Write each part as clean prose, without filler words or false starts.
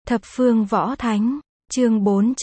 Thập phương võ thánh, chương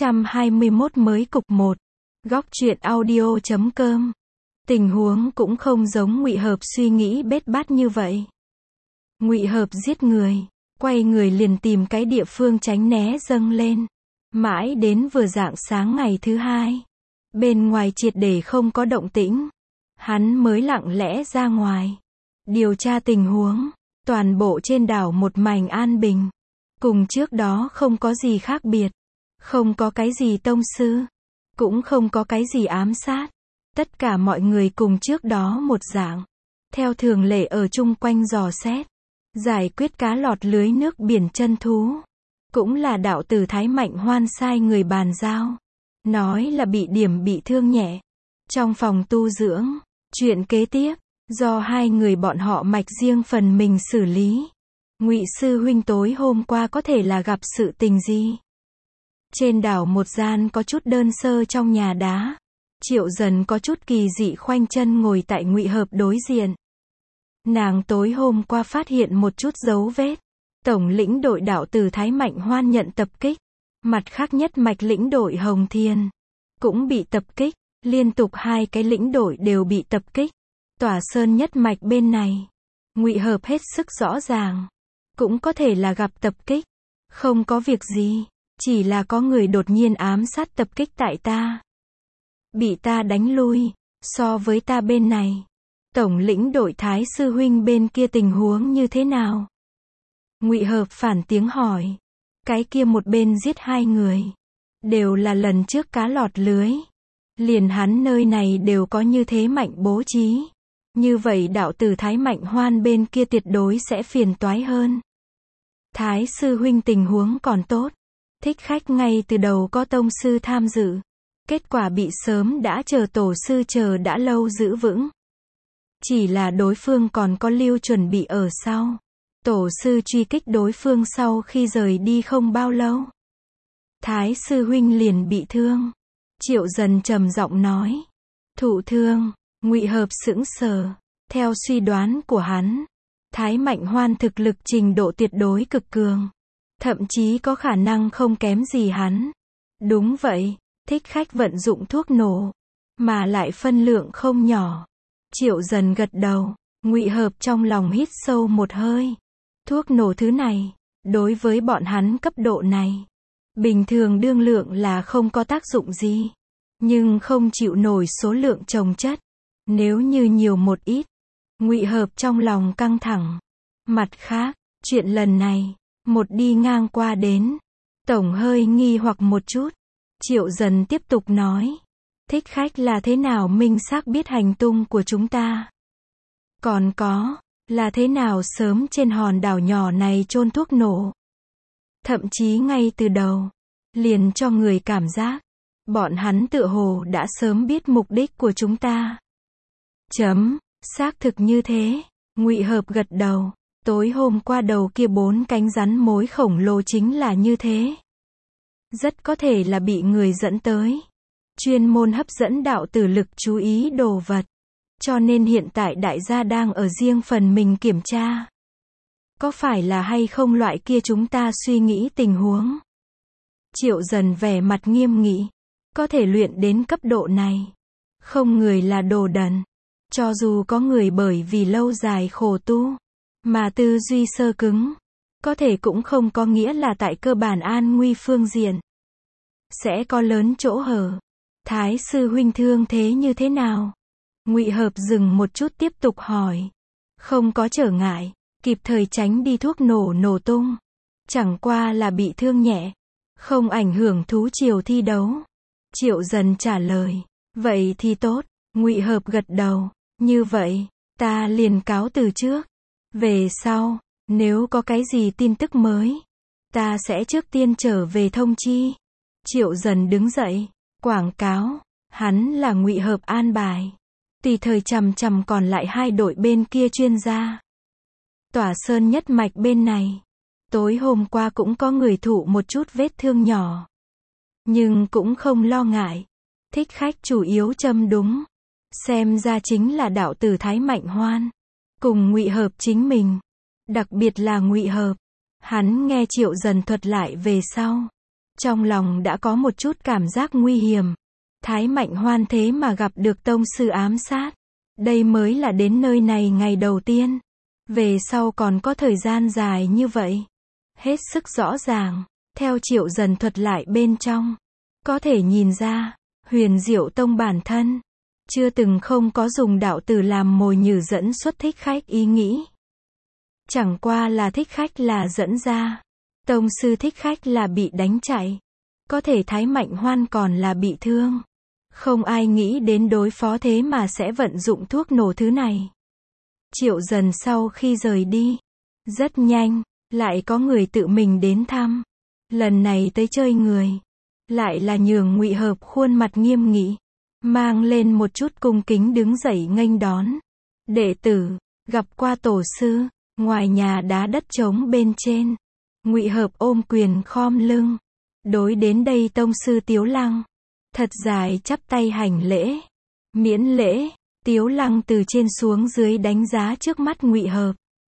421 mới cục 1. Góc truyện audio.com. Tình huống cũng không giống Ngụy Hợp suy nghĩ bết bát như vậy. Ngụy Hợp giết người, quay người liền tìm cái địa phương tránh né dâng lên. Mãi đến vừa rạng sáng ngày thứ hai, bên ngoài triệt để không có động tĩnh, hắn mới lặng lẽ ra ngoài, điều tra tình huống. Toàn bộ trên đảo một mảnh an bình, cùng trước đó không có gì khác biệt, không có cái gì tông sư, cũng không có cái gì ám sát, tất cả mọi người cùng trước đó một dạng, theo thường lệ ở chung quanh dò xét, giải quyết cá lọt lưới nước biển chân thú, cũng là đạo tử Thái Mạnh Hoan sai người bàn giao, nói là bị điểm bị thương nhẹ, trong phòng tu dưỡng. Chuyện kế tiếp, do hai người bọn họ mạch riêng phần mình xử lý. Ngụy sư huynh tối hôm qua có thể là gặp sự tình gì? Trên đảo một gian có chút đơn sơ trong nhà đá, Triệu Dần có chút kỳ dị khoanh chân ngồi tại Ngụy Hợp đối diện. Nàng tối hôm qua phát hiện một chút dấu vết. Tổng lĩnh đội đạo tử Thái Mạnh Hoan nhận tập kích. Mặt khác nhất mạch lĩnh đội Hồng Thiên cũng bị tập kích, liên tục hai cái lĩnh đội đều bị tập kích. Tỏa Sơn nhất mạch bên này, Ngụy Hợp hết sức rõ ràng, cũng có thể là gặp tập kích, không có việc gì, chỉ là có người đột nhiên ám sát tập kích tại ta, bị ta đánh lui. So với ta bên này, tổng lĩnh đội Thái sư huynh bên kia tình huống như thế nào? Ngụy Hợp phản tiếng hỏi. Cái kia một bên giết hai người, đều là lần trước cá lọt lưới, liền hắn nơi này đều có như thế mạnh bố trí. Như vậy đạo tử Thái Mạnh Hoan bên kia tuyệt đối sẽ phiền toái hơn. Thái sư huynh tình huống còn tốt, thích khách ngay từ đầu có tông sư tham dự, kết quả bị sớm đã chờ tổ sư chờ đã lâu giữ vững. Chỉ là đối phương còn có lưu chuẩn bị ở sau. Tổ sư truy kích đối phương sau khi rời đi không bao lâu, Thái sư huynh liền bị thương. Triệu Dần trầm giọng nói. Thụ thương? Ngụy Hợp sững sờ. Theo suy đoán của hắn, Thái Mạnh Hoan thực lực trình độ tuyệt đối cực cường, thậm chí có khả năng không kém gì hắn. Đúng vậy, thích khách vận dụng thuốc nổ, mà lại phân lượng không nhỏ. Triệu Dần gật đầu. Ngụy Hợp trong lòng hít sâu một hơi. Thuốc nổ thứ này, đối với bọn hắn cấp độ này, bình thường đương lượng là không có tác dụng gì, nhưng không chịu nổi số lượng chồng chất. Nếu như nhiều một ít, Ngụy Hợp trong lòng căng thẳng. Mặt khác, chuyện lần này, một đi ngang qua đến, tổng hơi nghi hoặc một chút. Triệu Dần tiếp tục nói. Thích khách là thế nào minh xác biết hành tung của chúng ta? Còn có, là thế nào sớm trên hòn đảo nhỏ này chôn thuốc nổ? Thậm chí ngay từ đầu, liền cho người cảm giác, bọn hắn tựa hồ đã sớm biết mục đích của chúng ta. Xác thực như thế. Ngụy Hợp gật đầu. Tối hôm qua đầu kia 4 cánh rắn mối khổng lồ chính là như thế. Rất có thể là bị người dẫn tới, chuyên môn hấp dẫn đạo tử lực chú ý đồ vật. Cho nên hiện tại đại gia đang ở riêng phần mình kiểm tra. Có phải là hay không loại kia chúng ta suy nghĩ tình huống? Triệu Dần vẻ mặt nghiêm nghị. Có thể luyện đến cấp độ này, không người là đồ đần. Cho dù có người bởi vì lâu dài khổ tu, mà tư duy sơ cứng, có thể cũng không có nghĩa là tại cơ bản an nguy phương diện sẽ có lớn chỗ hở. Thái sư huynh thương thế như thế nào? Ngụy Hợp dừng một chút tiếp tục hỏi. Không có trở ngại, kịp thời tránh đi thuốc nổ tung. Chẳng qua là bị thương nhẹ, không ảnh hưởng thú triều thi đấu. Triệu Dần trả lời. Vậy thì tốt. Ngụy Hợp gật đầu. Như vậy, ta liền cáo từ trước. Về sau, nếu có cái gì tin tức mới, ta sẽ trước tiên trở về thông chi. Triệu Dần đứng dậy. Quảng cáo, hắn là Ngụy Hợp an bài. Tùy thời chằm còn lại hai đội bên kia chuyên gia. Tỏa Sơn nhất mạch bên này, tối hôm qua cũng có người thụ một chút vết thương nhỏ, nhưng cũng không lo ngại. Thích khách chủ yếu châm đúng, xem ra chính là đạo tử Thái Mạnh Hoan cùng Ngụy Hợp chính mình. Đặc biệt là Ngụy Hợp, Hắn nghe Triệu Dần thuật lại về sau. Trong lòng đã có một chút cảm giác nguy hiểm. Thái Mạnh Hoan thế mà gặp được tông sư ám sát. Đây mới là đến nơi này ngày đầu tiên. Về sau còn có thời gian dài như vậy. Hết sức rõ ràng. Theo Triệu Dần thuật lại bên trong. Có thể nhìn ra, Huyền Diệu Tông bản thân. Chưa từng không có dùng đạo tử làm mồi nhử dẫn xuất thích khách ý nghĩ. Chẳng qua là thích khách là dẫn ra. Tông sư thích khách là bị đánh chạy. Có thể Thái Mạnh Hoan còn là bị thương. Không ai nghĩ đến đối phó thế mà sẽ vận dụng thuốc nổ thứ này. Triệu Dần sau khi rời đi. Rất nhanh, lại có người tự mình đến thăm. Lần này tới chơi người. Lại là Nhường Ngụy Hợp khuôn mặt nghiêm nghị. Mang lên một chút cung kính đứng dậy nghênh đón. Đệ tử, gặp qua tổ sư. Ngoài nhà đá đất trống bên trên. Ngụy Hợp ôm quyền khom lưng. Đối đến đây tông sư Tiếu Lăng. Thật dài chắp tay hành lễ. Miễn lễ. Tiếu Lăng từ trên xuống dưới đánh giá trước mắt Ngụy Hợp.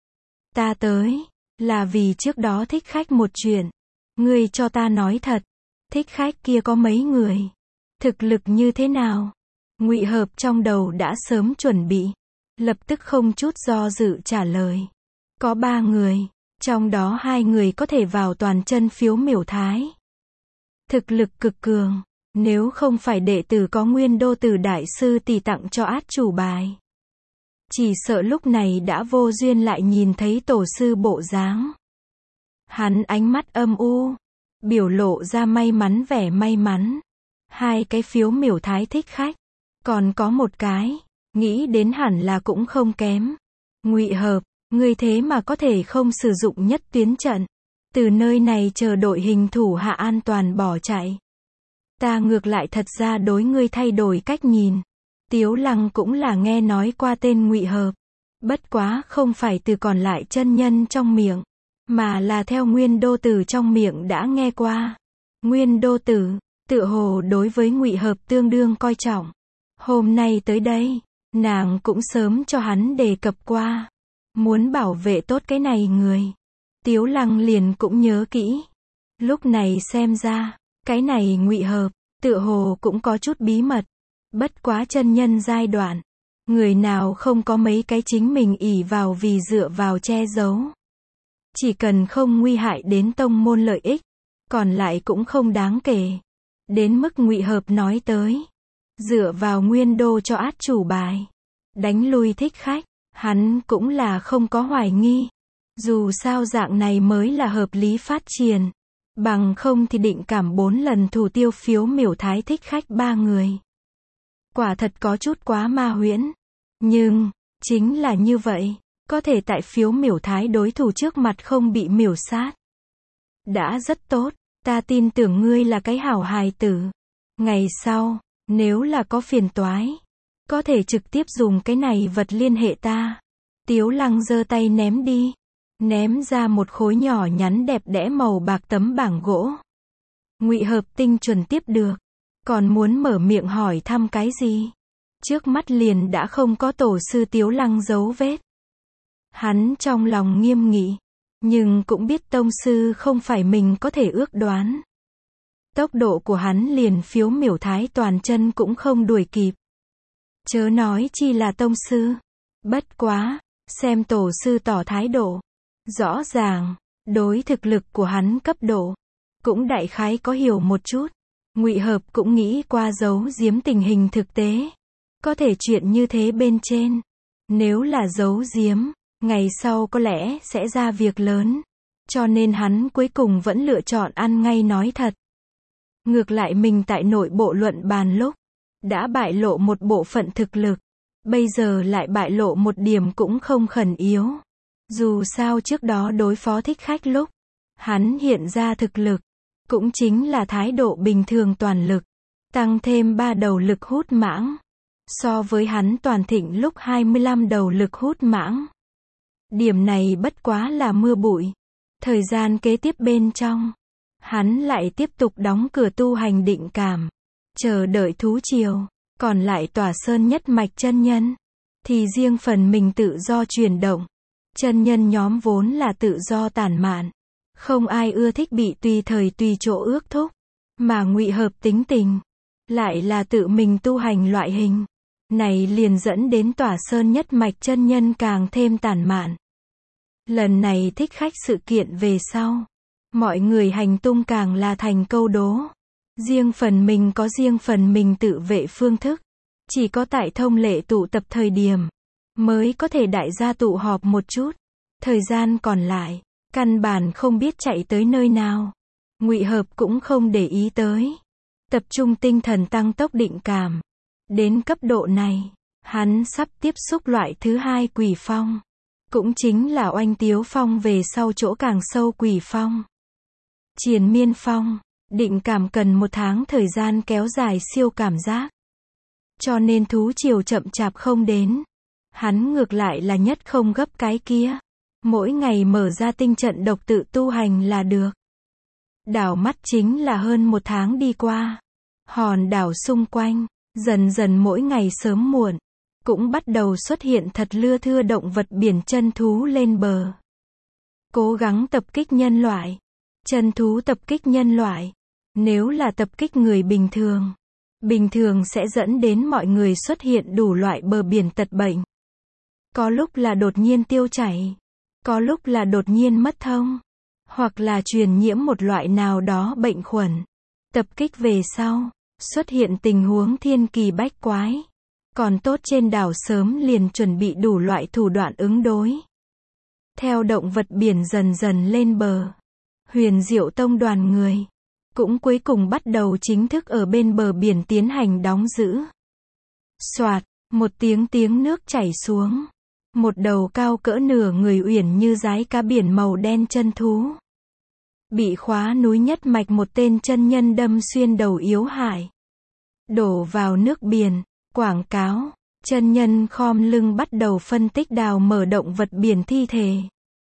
Ta tới. Là vì trước đó thích khách một chuyện. Ngươi cho ta nói thật. Thích khách kia có mấy người? Thực lực như thế nào? Ngụy Hợp trong đầu đã sớm chuẩn bị. Lập tức không chút do dự trả lời. Có 3 người. Trong đó 2 người có thể vào toàn chân phiếu miểu thái. Thực lực cực cường. Nếu không phải đệ tử có Nguyên Đô Tử Đại Sư tỷ tặng cho át chủ bài. Chỉ sợ lúc này đã vô duyên lại nhìn thấy tổ sư bộ dáng. Hắn ánh mắt âm u. Biểu lộ ra may mắn vẻ may mắn. 2 cái phiếu miểu thái thích khách. Còn có một cái. Nghĩ đến hẳn là cũng không kém. Ngụy Hợp, ngươi thế mà có thể không sử dụng nhất tuyến trận. Từ nơi này chờ đội hình thủ hạ an toàn bỏ chạy. Ta ngược lại thật ra đối ngươi thay đổi cách nhìn. Tiếu Lăng cũng là nghe nói qua tên Ngụy Hợp. Bất quá không phải từ còn lại chân nhân trong miệng. Mà là theo Nguyên Đô Tử trong miệng đã nghe qua. Nguyên Đô Tử, tựa hồ đối với Ngụy Hợp tương đương coi trọng. Hôm nay tới đây, nàng cũng sớm cho hắn đề cập qua. Muốn bảo vệ tốt cái này người. Tiếu Lăng liền cũng nhớ kỹ. Lúc này xem ra, cái này Ngụy Hợp, tựa hồ cũng có chút bí mật. Bất quá chân nhân giai đoạn. Người nào không có mấy cái chính mình ỷ vào vì dựa vào che giấu. Chỉ cần không nguy hại đến tông môn lợi ích. Còn lại cũng không đáng kể. Đến mức Ngụy Hợp nói tới. Dựa vào Nguyên Đô cho át chủ bài. Đánh lui thích khách. Hắn cũng là không có hoài nghi. Dù sao dạng này mới là hợp lý phát triển. Bằng không thì định cảm 4 lần thủ tiêu phiếu miểu thái thích khách 3 người. Quả thật có chút quá ma huyễn. Nhưng, chính là như vậy. Có thể tại phiếu miểu thái đối thủ trước mặt không bị miểu sát. Đã rất tốt. Ta tin tưởng ngươi là cái hảo hài tử. Ngày sau, nếu là có phiền toái. Có thể trực tiếp dùng cái này vật liên hệ ta. Tiếu Lăng giơ tay ném đi. Ném ra một khối nhỏ nhắn đẹp đẽ màu bạc tấm bảng gỗ. Ngụy Hợp tinh chuẩn tiếp được. Còn muốn mở miệng hỏi thăm cái gì? Trước mắt liền đã không có tổ sư Tiếu Lăng dấu vết. Hắn trong lòng nghiêm nghị. Nhưng cũng biết tông sư không phải mình có thể ước đoán. Tốc độ của hắn liền phiếu miểu thái toàn chân cũng không đuổi kịp. Chớ nói chi là tông sư. Bất quá, xem tổ sư tỏ thái độ. Rõ ràng, đối thực lực của hắn cấp độ. Cũng đại khái có hiểu một chút. Ngụy Hợp cũng nghĩ qua giấu giếm tình hình thực tế. Có thể chuyện như thế bên trên. Nếu là giấu giếm, ngày sau có lẽ sẽ ra việc lớn. Cho nên hắn cuối cùng vẫn lựa chọn ăn ngay nói thật. Ngược lại mình tại nội bộ luận bàn lúc. Đã bại lộ một bộ phận thực lực. Bây giờ lại bại lộ một điểm cũng không khẩn yếu. Dù sao trước đó đối phó thích khách lúc. Hắn hiện ra thực lực. Cũng chính là thái độ bình thường toàn lực. Tăng thêm 3 đầu lực hút mãng. So với hắn toàn thịnh lúc 25 đầu lực hút mãng. Điểm này bất quá là mưa bụi. Thời gian kế tiếp bên trong. Hắn lại tiếp tục đóng cửa tu hành định cảm. Chờ đợi thú triều. Còn lại Tỏa Sơn nhất mạch chân nhân. Thì riêng phần mình tự do chuyển động. Chân nhân nhóm vốn là tự do tản mạn. Không ai ưa thích bị tùy thời tùy chỗ ước thúc, mà Ngụy Hợp tính tình lại là tự mình tu hành loại hình này, liền dẫn đến Tỏa Sơn nhất mạch chân nhân càng thêm tản mạn. Lần này thích khách sự kiện về sau, mọi người hành tung càng là thành câu đố. Riêng phần mình có riêng phần mình tự vệ phương thức. Chỉ có tại thông lệ tụ tập thời điểm, mới có thể đại gia tụ họp một chút. Thời gian còn lại, căn bản không biết chạy tới nơi nào. Ngụy Hợp cũng không để ý tới. Tập trung tinh thần tăng tốc định cảm. Đến cấp độ này, hắn sắp tiếp xúc loại thứ hai quỷ phong. Cũng chính là oanh tiếu phong về sau chỗ càng sâu quỷ phong. Triền miên phong, định cảm cần 1 tháng thời gian kéo dài siêu cảm giác. Cho nên thú triều chậm chạp không đến. Hắn ngược lại là nhất không gấp cái kia. Mỗi ngày mở ra tinh trận độc tự tu hành là được. Đảo mắt chính là hơn 1 tháng đi qua. Hòn đảo xung quanh, dần dần mỗi ngày sớm muộn, cũng bắt đầu xuất hiện thật lưa thưa động vật biển chân thú lên bờ. Cố gắng tập kích nhân loại. Chân thú tập kích nhân loại. Nếu là tập kích người bình thường sẽ dẫn đến mọi người xuất hiện đủ loại bờ biển tật bệnh. Có lúc là đột nhiên tiêu chảy, có lúc là đột nhiên mất thông, hoặc là truyền nhiễm một loại nào đó bệnh khuẩn. Tập kích về sau, xuất hiện tình huống thiên kỳ bách quái. Còn tốt trên đảo sớm liền chuẩn bị đủ loại thủ đoạn ứng đối. Theo động vật biển dần dần lên bờ, Huyền Diệu Tông đoàn người cũng cuối cùng bắt đầu chính thức ở bên bờ biển tiến hành đóng giữ. Soạt, một tiếng nước chảy xuống. Một đầu cao cỡ nửa người uyển như dái cá biển màu đen chân thú. Bị khóa núi nhất mạch một tên chân nhân đâm xuyên đầu yếu hại. Đổ vào nước biển, quảng cáo. Chân nhân khom lưng bắt đầu phân tích đào mở động vật biển thi thể.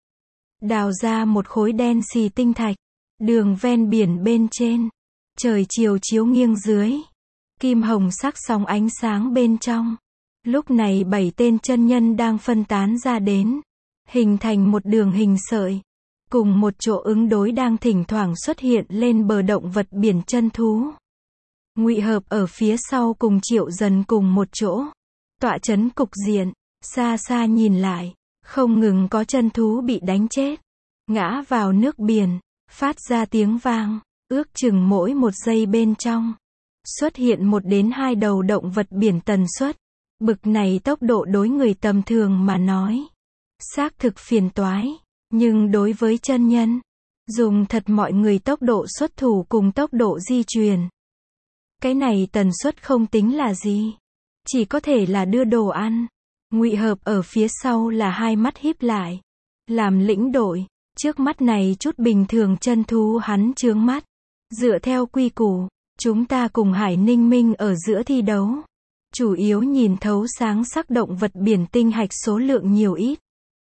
Đào ra một khối đen xì tinh thạch. Đường ven biển bên trên. Trời chiều chiếu nghiêng dưới. Kim hồng sắc sóng ánh sáng bên trong. Lúc này 7 tên chân nhân đang phân tán ra đến. Hình thành một đường hình sợi. Cùng một chỗ ứng đối đang thỉnh thoảng xuất hiện lên bờ động vật biển chân thú. Ngụy Hợp ở phía sau cùng Triệu Dần cùng một chỗ. Tọa chấn cục diện. Xa xa nhìn lại. Không ngừng có chân thú bị đánh chết. Ngã vào nước biển. Phát ra tiếng vang. Ước chừng mỗi 1 giây bên trong. Xuất hiện 1 đến 2 đầu động vật biển tần suất. Bực này tốc độ đối người tầm thường mà nói. Xác thực phiền toái. Nhưng đối với chân nhân, dùng thật mọi người tốc độ xuất thủ cùng tốc độ di chuyển. Cái này tần suất không tính là gì. Chỉ có thể là đưa đồ ăn. Ngụy Hợp ở phía sau là hai mắt híp lại. Làm lĩnh đội. Trước mắt này chút bình thường chân thú hắn chướng mắt. Dựa theo quy củ, chúng ta cùng Hải Ninh Minh ở giữa thi đấu. Chủ yếu nhìn thấu sáng sắc động vật biển tinh hạch số lượng nhiều ít.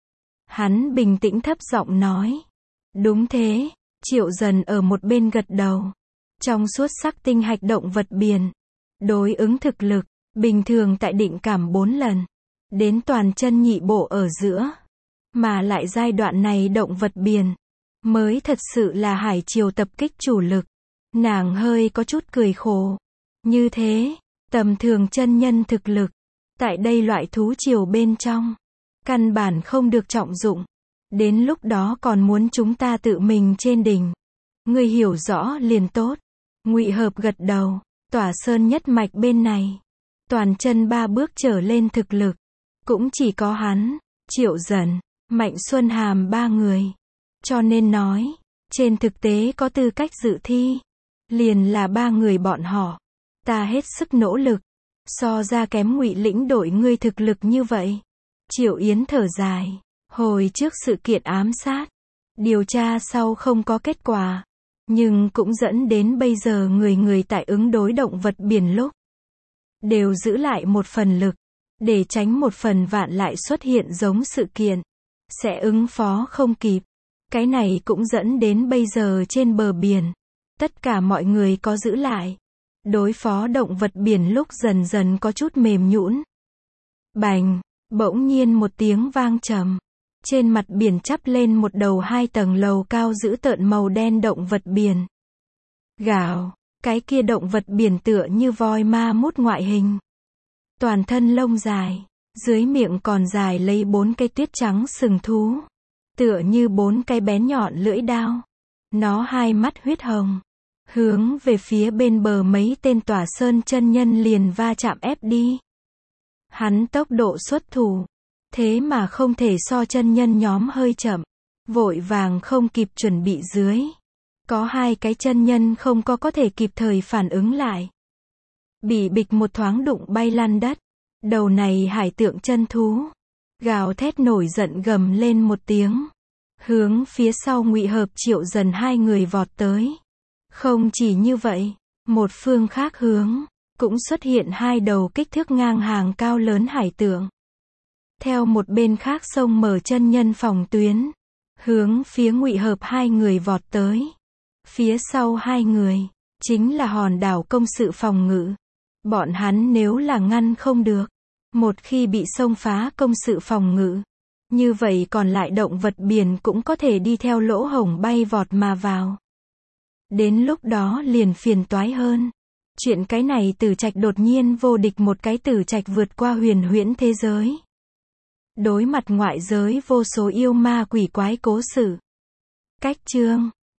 Hắn bình tĩnh thấp giọng nói. Đúng thế, Triệu Dần ở một bên gật đầu. Trong suốt sắc tinh hạch động vật biển. Đối ứng thực lực, bình thường tại định cảm 4 lần. Đến toàn chân nhị bộ ở giữa. Mà lại giai đoạn này động vật biển. Mới thật sự là hải triều tập kích chủ lực. Nàng hơi có chút cười khổ. Như thế, tầm thường chân nhân thực lực. Tại đây loại thú triều bên trong. Căn bản không được trọng dụng. Đến lúc đó còn muốn chúng ta tự mình trên đỉnh. Người hiểu rõ liền tốt. Ngụy Hợp gật đầu. Tỏa Sơn nhất mạch bên này. Toàn chân 3 bước trở lên thực lực. Cũng chỉ có hắn, Triệu Dần, Mạnh Xuân Hàm 3 người. Cho nên nói, trên thực tế có tư cách dự thi. Liền là 3 người bọn họ. Ta hết sức nỗ lực. So ra kém Ngụy lĩnh đội ngươi thực lực như vậy. Triệu Yến thở dài. Hồi trước sự kiện ám sát. Điều tra sau không có kết quả. Nhưng cũng dẫn đến bây giờ người tại ứng đối động vật biển lúc. Đều giữ lại một phần lực. Để tránh một phần vạn lại xuất hiện giống sự kiện. Sẽ ứng phó không kịp. Cái này cũng dẫn đến bây giờ trên bờ biển. Tất cả mọi người có giữ lại. Đối phó động vật biển lúc dần dần có chút mềm nhũn. Bành, bỗng nhiên một tiếng vang trầm. Trên mặt biển chắp lên một đầu 2 tầng lầu cao dữ tợn màu đen động vật biển. Gào, cái kia động vật biển tựa như voi ma mút ngoại hình. Toàn thân lông dài, dưới miệng còn dài lấy 4 cái tuyết trắng sừng thú. Tựa như 4 cái bén nhọn lưỡi đao. Nó hai mắt huyết hồng. Hướng về phía bên bờ mấy tên Tỏa Sơn chân nhân liền va chạm ép đi. Hắn tốc độ xuất thủ. Thế mà không thể so chân nhân nhóm hơi chậm. Vội vàng không kịp chuẩn bị dưới. Có 2 cái chân nhân không có thể kịp thời phản ứng lại. Bị bịch một thoáng đụng bay lăn đất. Đầu này hải tượng chân thú. Gào thét nổi giận gầm lên một tiếng. Hướng phía sau Ngụy Hợp Triệu Dần 2 người vọt tới. Không chỉ như vậy, một phương khác hướng, cũng xuất hiện 2 đầu kích thước ngang hàng cao lớn hải tượng. Theo một bên khác sông mở chân nhân phòng tuyến, hướng phía Ngụy Hợp 2 người vọt tới. Phía sau 2 người, chính là hòn đảo công sự phòng ngự. Bọn hắn nếu là ngăn không được, một khi bị xông phá công sự phòng ngự, như vậy còn lại động vật biển cũng có thể đi theo lỗ hổng bay vọt mà vào. Đến lúc đó liền phiền toái hơn. Chuyện cái này Tử Trạch đột nhiên vô địch một cái Tử Trạch vượt qua huyền huyễn thế giới. Đối mặt ngoại giới vô số yêu ma quỷ quái cố sự. Cách chương